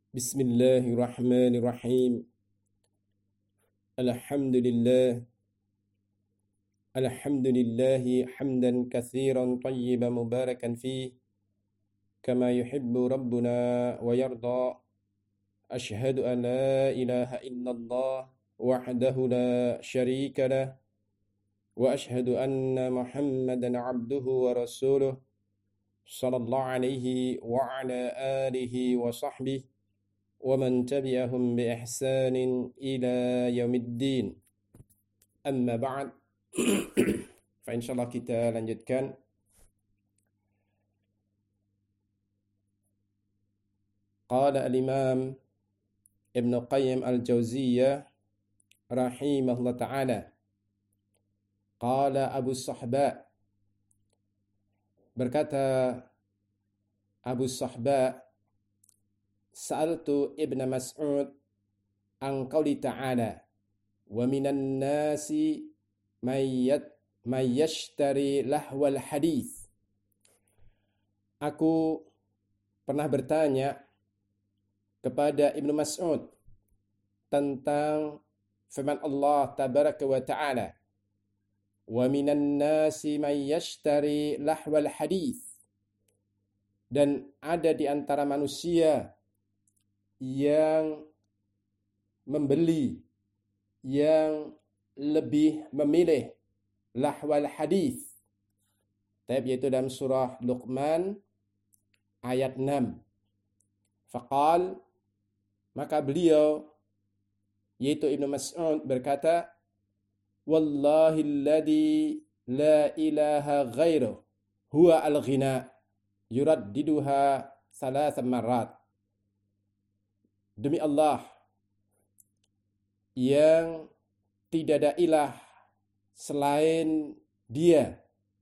Bismillahirrahmanirrahim. Alhamdulillah. Alhamdulillahi hamdan katsiran tayyiban mubarakan fi kama yuhibbu rabbuna wa yarda. Ashhadu an la ilaha illallah wahdahu la syarika lah wa ashhadu anna Muhammadan abduhu wa rasuluh sallallahu alaihi wa ala alihi wa sahbihi ومن تبعهم بإحسان إلى يوم الدين. أما بعد. فإنشاءالله kita lanjutkan قال الإمام ابن قيم الجوزية رحمه الله تعالى قال أبو الصحباء, berkata Abu Sahba, Sa'altu Ibn Mas'ud an qawli ta'ala wa minan nasi may yashtari lahwal hadith. Aku pernah bertanya kepada Ibn Mas'ud tentang firman Allah tabaraka wa ta'ala, wa minan nasi may yashtari lahwal hadith, dan ada di antara manusia yang membeli, yang lebih memilih lahwal hadis, yaitu dalam surah Luqman ayat 6. Faqal, maka beliau yaitu Ibnu Mas'ud berkata, wallahi alladhi la ilaha ghairuh huwa al-ghina yuraddiduha thalatha marrat. Demi Allah yang tidak ada ilah selain Dia.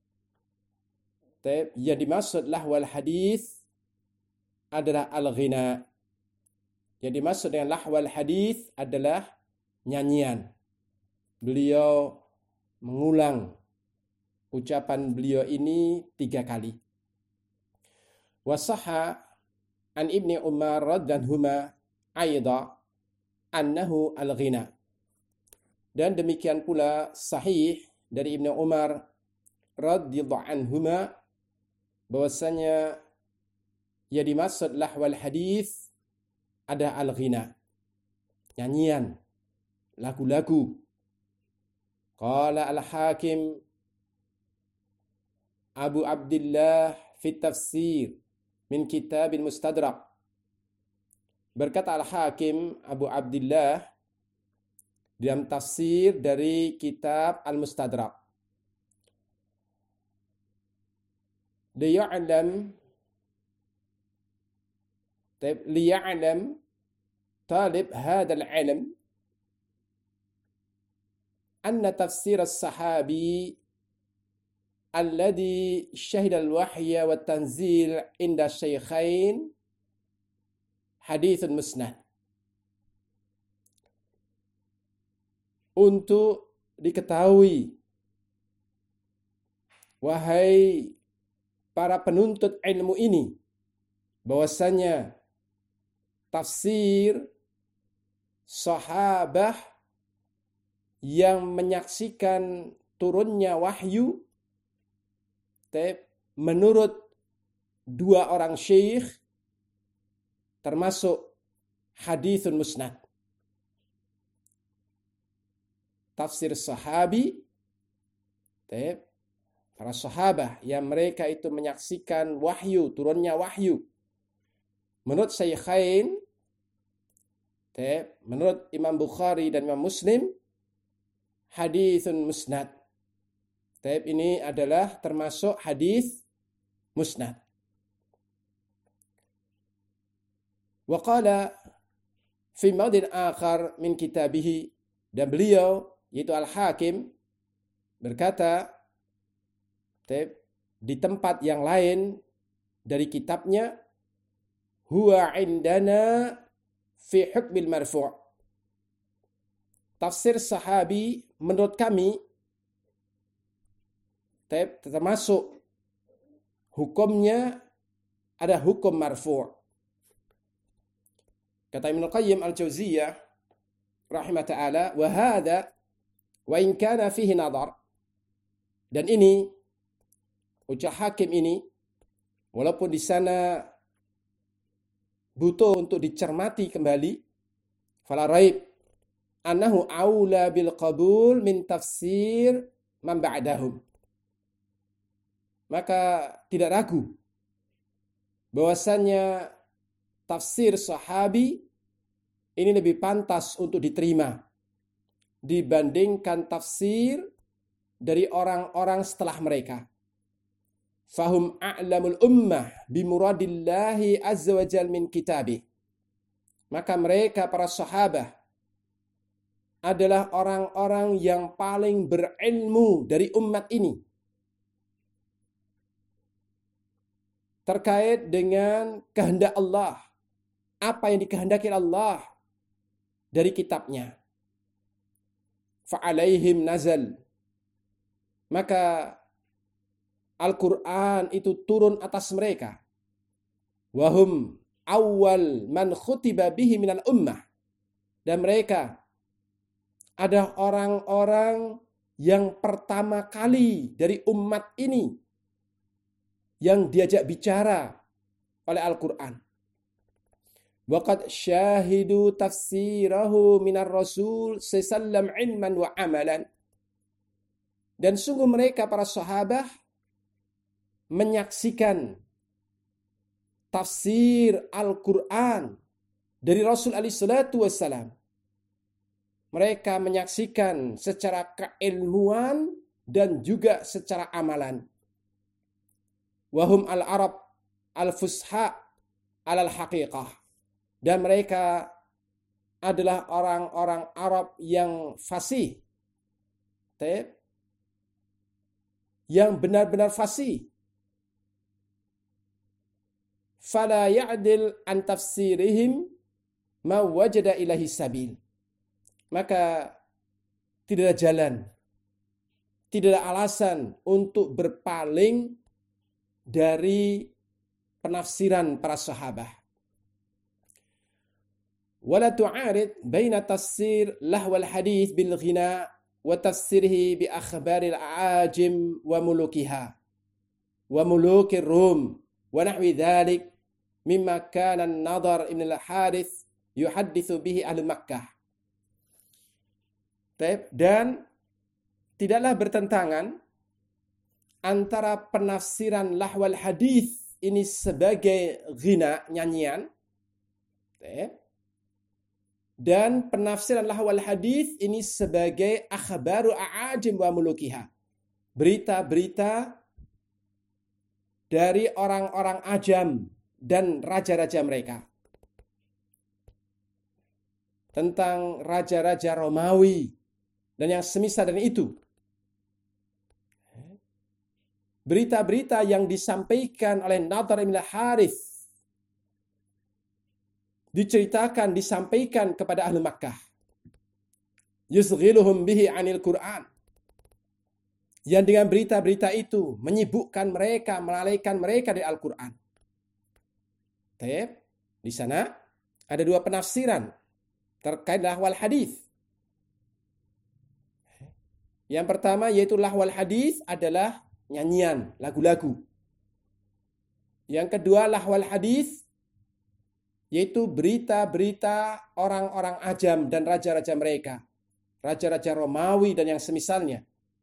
Yang dimaksud lahwal hadis adalah al-ghina. Yang dimaksud dengan lahwal hadis adalah nyanyian. Beliau mengulang ucapan beliau ini 3 kali. Wasahha an Ibni Umar radhiyallahu aidha annahu al-ghina. Dan demikian pula sahih dari Ibnu Umar radhiyallahu anhuma bahwasanya yang dimaksud lahwal hadis ada al-ghina, nyanyian, lagu-lagu. Qala al-Hakim Abu Abdullah fi tafsir min kitab al-Mustadrak. Berkata Al-Hakim Abu Abdullah dalam tafsir dari kitab Al-Mustadrak, liya'lam talib hadzal ilm anna tafsir as-sahabi alladhi syahida al-wahya wa tanzil inda syaikhain hadithun musnad. Untuk diketahui, wahai para penuntut ilmu ini, bahwasanya tafsir sahabah yang menyaksikan turunnya wahyu menurut 2 orang syekh termasuk hadithun musnad. Tafsir sahabi, para sahabah yang mereka itu menyaksikan wahyu, turunnya wahyu. Menurut Syaikhain, menurut Imam Bukhari dan Imam Muslim, hadithun musnad. Ini adalah termasuk hadis musnad. Wa qala fi mawdin akhar min kitabihi, dan beliau yaitu Al-Hakim berkata di tempat yang lain dari kitabnya, huwa indana fi hukmil marfu'. Tafsir sahabi menurut kami termasuk hukumnya ada hukum marfu'. Kata Ibnu Qayyim Al-Jauziyah rahimah ta'ala, wa hadha wa in kana fihi nadhar. Dan ini ujar hakim ini, walaupun di sana butuh untuk dicermati kembali, fala raib annahu aula bil qabul min tafsir man ba'dahum. Maka tidak ragu bahwasannya tafsir sahabi ini lebih pantas untuk diterima dibandingkan tafsir dari orang-orang setelah mereka. Fahum a'lamul ummah bimuradillahi azza wa jal min kitabih. Maka mereka para sahabat adalah orang-orang yang paling berilmu dari umat ini terkait dengan kehendak Allah, apa yang dikehendaki Allah dari kitabnya. Fa'alaihim nazal. Maka Al-Quran itu turun atas mereka. Wahum awal man khutiba bihi minal ummah. Dan mereka ada orang-orang yang pertama kali dari umat ini yang diajak bicara oleh Al-Quran. Waqad syahidu tafsirahu minar rasul sallam ilman wa amalan. Dan sungguh mereka para sahabat menyaksikan tafsir Al-Quran dari Rasul alaihi salatu wassalam. Mereka menyaksikan secara keilmuan dan juga secara amalan. Wahum al-Arab al-Fusha al-Haqiqah. Dan mereka adalah orang-orang Arab yang fasih. Yang benar-benar fasih. Fala ya'dil an tafsirihim ma wajada ilahi sabil. Maka tidak ada jalan, tidak ada alasan untuk berpaling dari penafsiran para sahabat. Wala tu'arid baina tafsir lahwal hadith bil ghina wa tafsirihi bi akhbaril aajim wa mulukiha wa mulukir rum wa nahwi dhalik mimma kana an-Nadhr ibn al-Harith yuhadditsu bihi ahli Makkah. Dan tidaklah bertentangan antara penafsiran lahwal hadis ini sebagai ghina, nyanyian, dan penafsiran lahwal hadis ini sebagai akhbaru a'ajim wa mulukiha, berita-berita dari orang-orang ajam dan raja-raja mereka, tentang raja-raja Romawi dan yang semisal dengan itu. Berita-berita yang disampaikan oleh Nadhr bin Harith diceritakan, disampaikan kepada ahli Makkah. Yusghiluhum bihi 'anil Qur'an. Yang dengan berita-berita itu menyibukkan mereka, melalaikan mereka dari Al-Qur'an. Di sana ada dua penafsiran terkait lahwal hadis. Yang pertama yaitu lahwal hadis adalah nyanyian, lagu-lagu. Yang kedua lahwal hadis yaitu berita-berita orang-orang ajam dan raja-raja mereka, raja-raja Romawi dan yang semisalnya.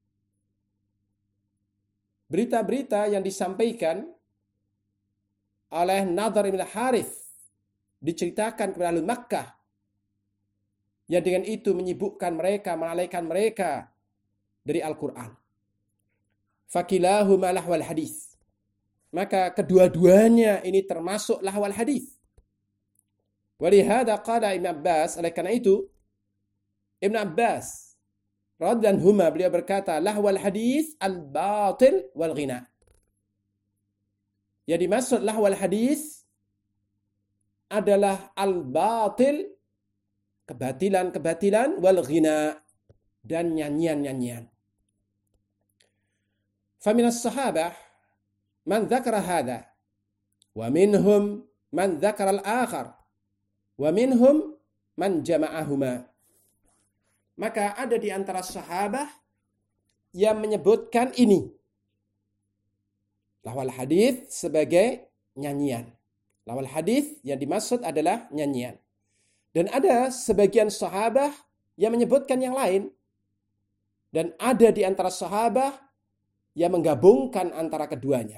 Berita-berita yang disampaikan oleh Nadhr bin Harith diceritakan kepada ahli Makkah, yang dengan itu menyibukkan mereka, melalaikan mereka dari Al-Quran. Fakilahuma lahwal hadis. Maka kedua-duanya ini termasuk lahwal hadis. Walihada qala Ibn Abbas, oleh karena itu Ibn Abbas radhiyallahu anhuma beliau berkata, lahwal hadis al-batil wal ghina. Yang dimaksud lahwal hadis adalah al-batil, kebatilan-kebatilan, wal ghina, dan nyanyian-nyanyian. Faminas sahabah man dzakara hadha wa minhum man dzakara al-akhar. wa minhum man jama'ahuma. Maka ada di antara sahabat yang menyebutkan ini, lahwal hadis, sebagai nyanyian. Lahwal hadis yang dimaksud adalah nyanyian. Dan ada sebagian sahabat yang menyebutkan yang lain. Dan ada di antara sahabat yang menggabungkan antara keduanya.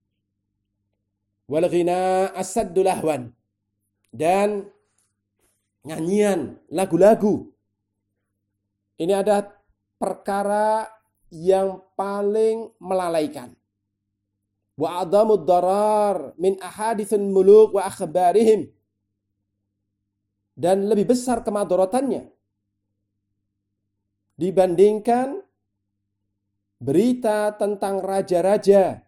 Wal ghina asaddu lahwan. Dan nyanyian, lagu-lagu. Ini ada perkara yang paling melalaikan. Wa adamud darar min ahaditsun muluk wa akhbarihim. Dan lebih besar kemadaratannya dibandingkan berita tentang raja-raja,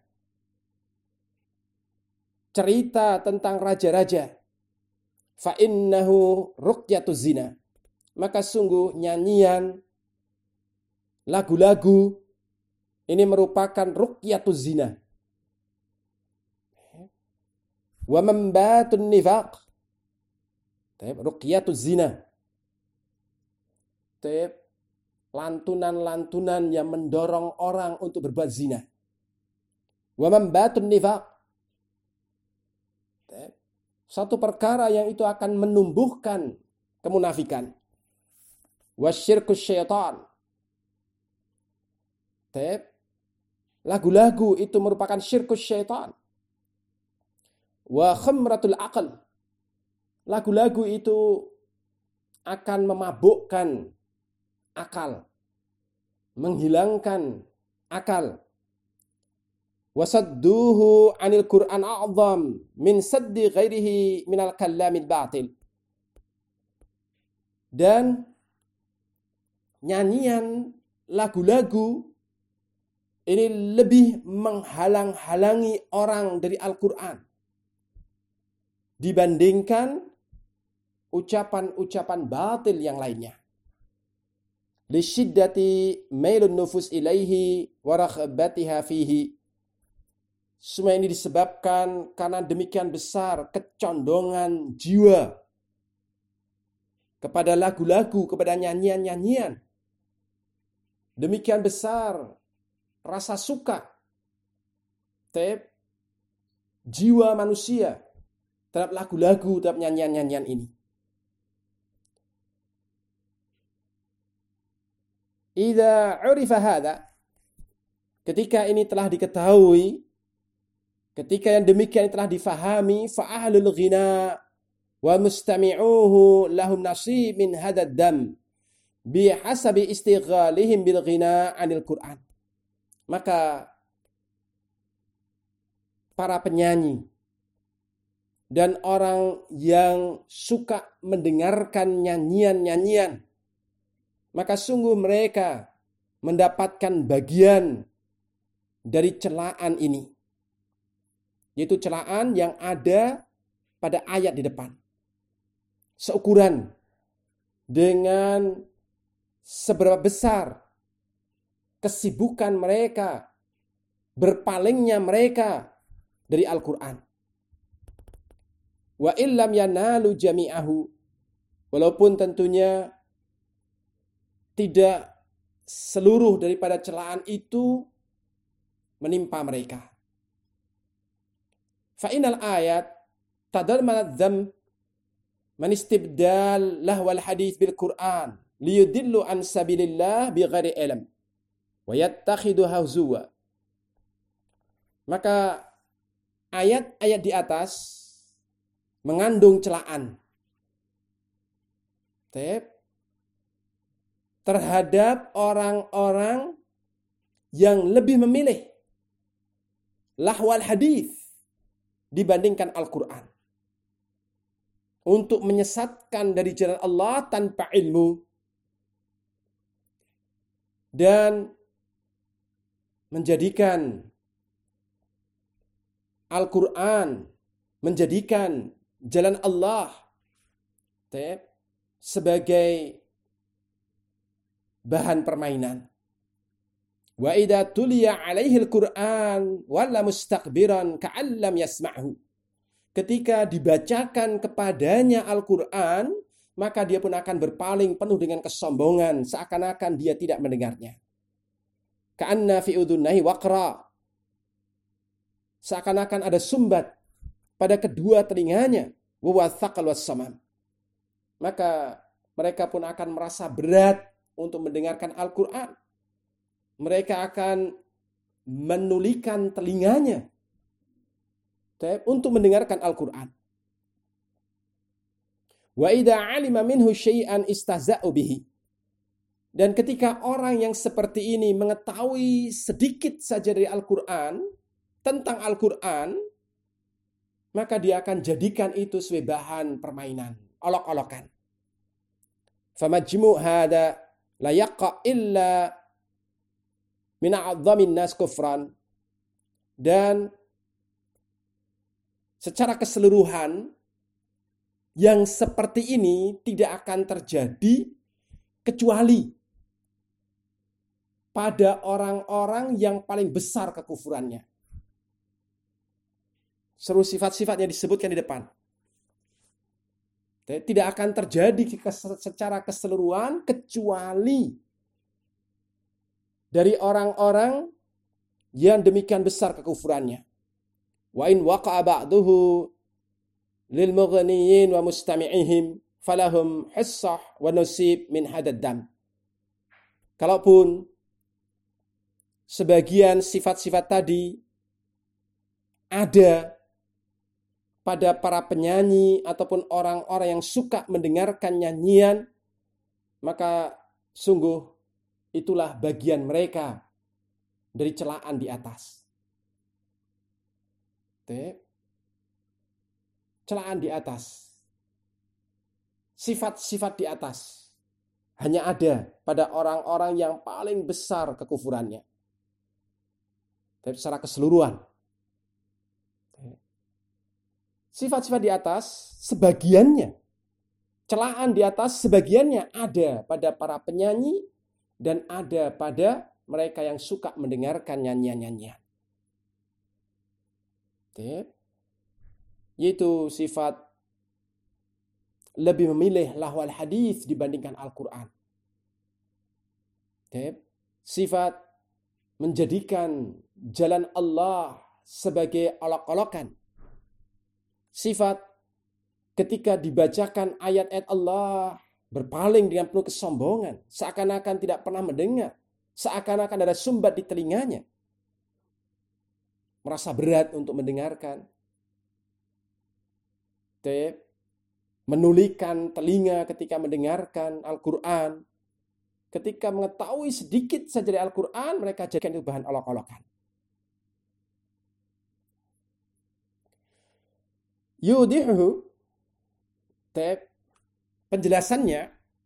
cerita tentang raja-raja. Fa innahu ruqyatuz zina. Maka sungguh nyanyian, lagu-lagu ini merupakan ruqyatuz zina. Wa mambatun nifaq. Ruqyatuz zina. Lantunan-lantunan yang mendorong orang untuk berbuat zina. Wa mambatun nifaq. Satu perkara yang itu akan menumbuhkan kemunafikan. Wasyirkus syaitan. Lagu-lagu itu merupakan syirkus syaitan. Wa khamratul aql. Lagu-lagu itu akan memabukkan akal. Menghilangkan akal. Wasadduhu anil Qur'an a'zam min saddi ghairihi minal kalamil batil. Dan nyanyian, lagu-lagu ini lebih menghalang-halangi orang dari Al-Quran dibandingkan ucapan-ucapan batil yang lainnya. Lisyiddati mailun nufus ilaihi wa raghbatiha fihi. Semua ini disebabkan karena demikian besar kecondongan jiwa kepada lagu-lagu, kepada nyanyian-nyanyian. Demikian besar rasa suka jiwa manusia terhadap lagu-lagu, terhadap nyanyian-nyanyian ini. Idza urifa hadza, ketika ini telah diketahui, ketika yang demikian telah difahami, fa ahlul ghina wa mustami'uhu lahum nasib min hadzal dam bihasabi istighalihim bil ghina 'anil Qur'an. Maka para penyanyi dan orang yang suka mendengarkan nyanyian-nyanyian, maka sungguh mereka mendapatkan bagian dari celaan ini, yaitu celaan yang ada pada ayat di depan. Seukuran dengan seberapa besar kesibukan mereka, berpalingnya mereka dari Al-Quran. Wa illam yanalu jami'ahu, walaupun tentunya tidak seluruh daripada celaan itu menimpa mereka. Fa innal ayat tadammanat dzam man istibdal lahwal hadits bil Qur'an liyudillu an sabilillah bighairi ilm wa yattakhidhu huzwa. Maka ayat-ayat di atas mengandung celaan terhadap orang-orang yang lebih memilih lahwal hadis dibandingkan Al-Quran untuk menyesatkan dari jalan Allah tanpa ilmu dan menjadikan Al-Quran, menjadikan jalan Allah sebagai bahan permainan. Wa idza tuliya alaihi al-Qur'an walla mustakbiran ka'allam yasma'hu. ketika dibacakan kepadanya Al-Quran, maka dia pun akan berpaling penuh dengan kesombongan, seakan-akan dia tidak mendengarnya. Ka'anna fi udhunnahi waqra. Seakan-akan ada sumbat pada kedua telinganya. Wa wathaqal wassamam. Maka mereka pun akan merasa berat untuk mendengarkan Al-Quran. Mereka akan menulikan telinganya untuk mendengarkan Al-Quran. Wa idza 'alima minhu syai'an istahza'u bihi. Dan ketika orang yang seperti ini mengetahui sedikit saja dari Al-Quran, tentang Al-Quran, maka dia akan jadikan itu sebagai bahan permainan, olok-olokan. Famajmu' hada la yaqa illa min a'dhamin nas kufran. Dan secara keseluruhan yang seperti ini tidak akan terjadi kecuali pada orang-orang yang paling besar kekufurannya. Seluruh sifat-sifatnya disebutkan di depan. Tidak akan terjadi secara keseluruhan kecuali dari orang-orang yang demikian besar kekufurannya. Wa in waqa'a ba'duhu lil mughniyin wa mustami'ihim falahum hissah wa nasib min hadad dam. Kalaupun sebagian sifat-sifat tadi ada pada para penyanyi ataupun orang-orang yang suka mendengarkan nyanyian, maka sungguh itulah bagian mereka dari celaan di atas. Celaan di atas. Sifat-sifat di atas. Hanya ada pada orang-orang yang paling besar kekufurannya. Tapi secara keseluruhan. Sifat-sifat di atas, sebagiannya, celaan di atas, sebagiannya ada pada para penyanyi dan ada pada mereka yang suka mendengarkan nyanyian-nyanyian. Yaitu sifat lebih memilih lahwal hadis dibandingkan Al-Quran. Sifat menjadikan jalan Allah sebagai olok-olokan. Sifat ketika dibacakan ayat-ayat Allah berpaling dengan penuh kesombongan, seakan-akan tidak pernah mendengar, seakan-akan ada sumbat di telinganya, merasa berat untuk mendengarkan, menulikan telinga ketika mendengarkan Al-Quran, ketika mengetahui sedikit saja dari Al-Quran, mereka jadikan itu bahan olok-olokan. Yudihu, penjelasannya,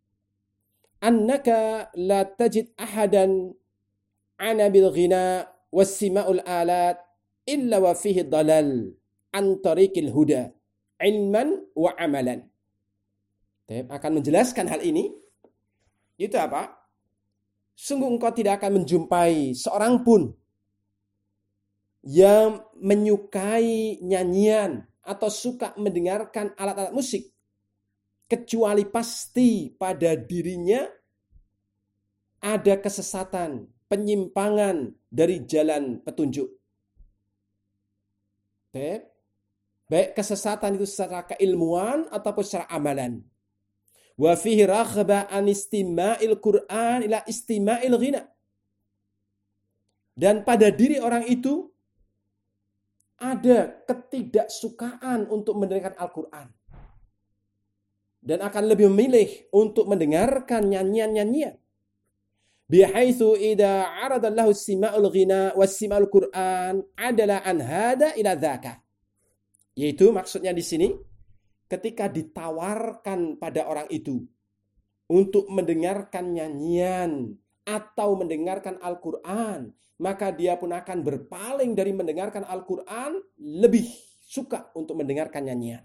annaka la tajid ahadan ana bil ghina wassima'ul alat illa wa fihi dalal an tariqil huda ilman wa amalan. Akan menjelaskan hal ini, itu apa? Sungguh engkau tidak akan menjumpai seorang pun yang menyukai nyanyian atau suka mendengarkan alat-alat musik, kecuali pasti pada dirinya ada kesesatan, penyimpangan dari jalan petunjuk. Baik kesesatan itu secara keilmuan ataupun secara amalan. Wa fihi raghbah an istima'il Qur'an ila istima'il ghina. Dan pada diri orang itu ada ketidaksukaan untuk mendengarkan Al-Quran. Dan akan lebih memilih untuk mendengarkan nyanyian-nyanyian. Bihaitsu idza 'arada lahu istima'ul ghina wassima'ul Qur'an adalah an hada ila dzaka. Yaitu maksudnya di sini ketika ditawarkan pada orang itu untuk mendengarkan nyanyian atau mendengarkan Al-Quran, maka dia pun akan berpaling dari mendengarkan Al-Quran, lebih suka untuk mendengarkan nyanyian.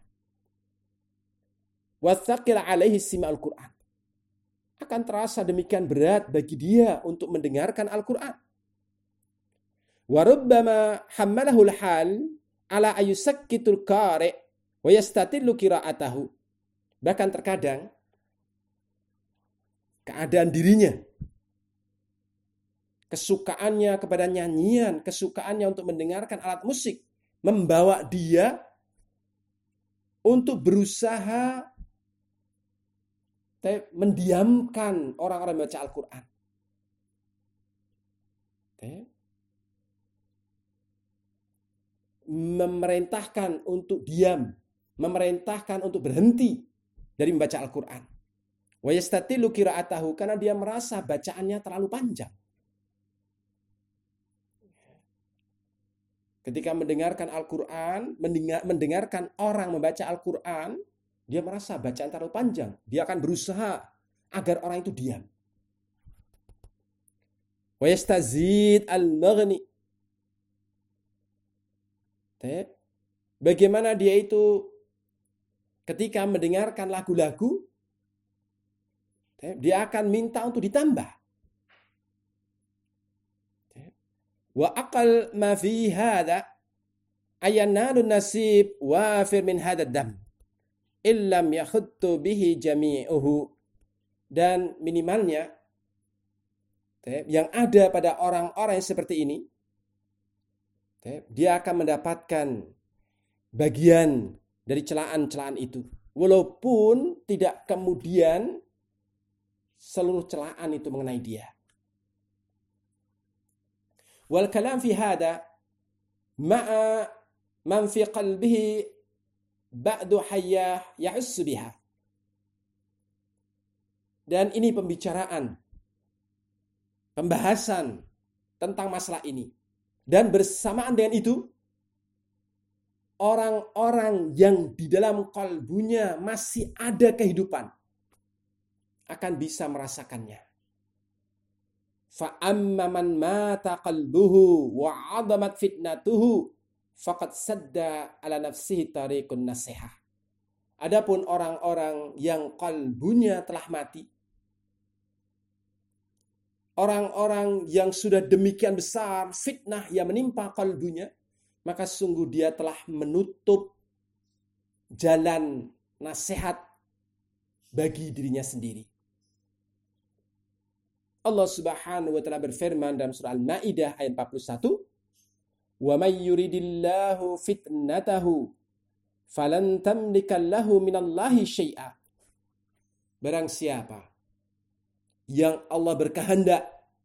Wathaqil alaihi sima'ul Quran. Akan terasa demikian berat bagi dia untuk mendengarkan Al-Quran. Warubbama hammalahul hal ala ayusakkitul qari' Wa yastatillu qira'atahu. Bahkan terkadang keadaan dirinya, kesukaannya kepada nyanyian, kesukaannya untuk mendengarkan alat musik, membawa dia untuk berusaha mendiamkan orang-orang yang baca Al-Quran. Memerintahkan untuk diam, memerintahkan untuk berhenti dari membaca Al-Quran. Wa yastatilu qira'atahu, karena dia merasa bacaannya terlalu panjang. Ketika mendengarkan Al-Quran, mendengarkan orang membaca Al-Quran, dia merasa bacaan terlalu panjang. Dia akan berusaha agar orang itu diam. Wa yastazid al-maghni. Bagaimana dia itu ketika mendengarkan lagu-lagu, dia akan minta untuk ditambah. Wa aqal ma fi hadha ayanalu nasib wafir min hadha dam illam yakhuttu bihi jami'uhu. Dan minimalnya yang ada pada orang-orang yang seperti ini, dia akan mendapatkan bagian dari celaan-celaan itu, walaupun tidak kemudian seluruh celaan itu mengenai dia. Wal kalam fi hada ma'a man fi qalbihi ba'du hayyah ya'ussu biha. Dan ini pembahasan tentang masalah ini. Dan bersamaan dengan itu, orang-orang yang di dalam kalbunya masih ada kehidupan akan bisa merasakannya. Fa'amma man mata qalbuhu wa 'adamat fitnatuhu faqad sadda ala nafsihi tariqun nasihah. Adapun orang-orang yang kalbunya telah mati, orang-orang yang sudah demikian besar fitnah yang menimpa kalbunya, maka sungguh dia telah menutup jalan nasihat bagi dirinya sendiri. Allah Subhanahu wa taala berfirman dalam surah Al-Maidah ayat 41, "Wa may yuridillahu fitnatahu falan tamlika lahu minallahi syai'a." Barang siapa yang Allah berkehendak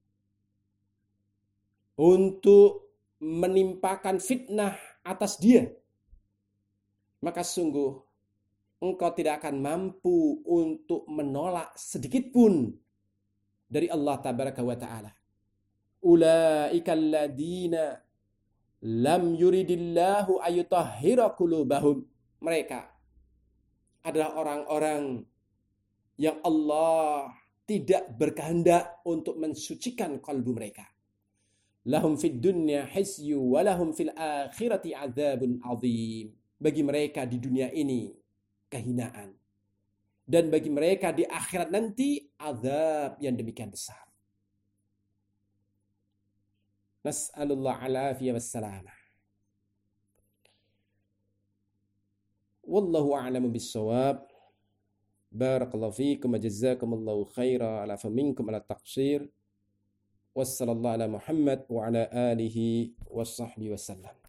untuk menimpakan fitnah atas dia, maka sungguh engkau tidak akan mampu untuk menolak sedikit pun dari Allah tabaraka wa ta'ala. Ulaika alladziina lam yuridillahu ayutahhira qulubahum. Mereka adalah orang-orang yang Allah tidak berkehendak untuk mensucikan kalbu mereka. Lahum fid dunya hisyu wa lahum fil akhirati adzabun azim. Bagi mereka di dunia ini kehinaan, dan bagi mereka di akhirat nanti azab yang demikian besar. Nas'alullah al-afiyah wassalamah. Wallahu a'lamu bis-shawab. Barakallahu fiikum wa jazakumullahu khaira ala faminkum ala taqsir. Wassallallahu ala Muhammad wa ala alihi wa sahbihi wasallam.